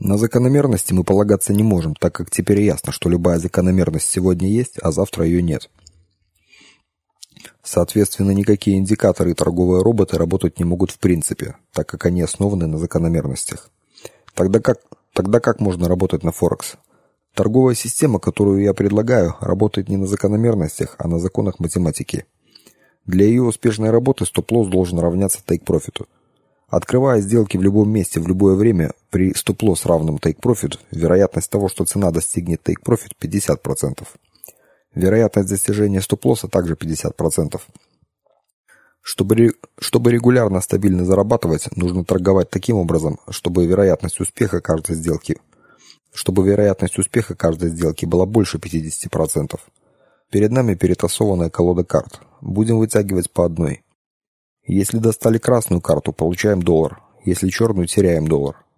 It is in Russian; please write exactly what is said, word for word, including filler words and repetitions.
На закономерности мы полагаться не можем, так как теперь ясно, что любая закономерность сегодня есть, а завтра ее нет. Соответственно, никакие индикаторы и торговые роботы работать не могут в принципе, так как они основаны на закономерностях. Тогда как, тогда как можно работать на Форекс? Торговая система, которую я предлагаю, работает не на закономерностях, а на законах математики. Для ее успешной работы стоп-лосс должен равняться тейк-профиту. Открывая сделки в любом месте в любое время при стоп-лосс равном тейк-профит, вероятность того, что цена достигнет тейк-профит, пятьдесят процентов. Вероятность достижения стоп-лосса также пятьдесят процентов. Чтобы, чтобы регулярно стабильно зарабатывать, нужно торговать таким образом, чтобы вероятность успеха каждой сделки чтобы вероятность успеха каждой сделки была больше пятидесяти процентов. Перед нами перетасованная колода карт. Будем вытягивать по одной. Если достали красную карту, получаем доллар. Если черную, теряем доллар.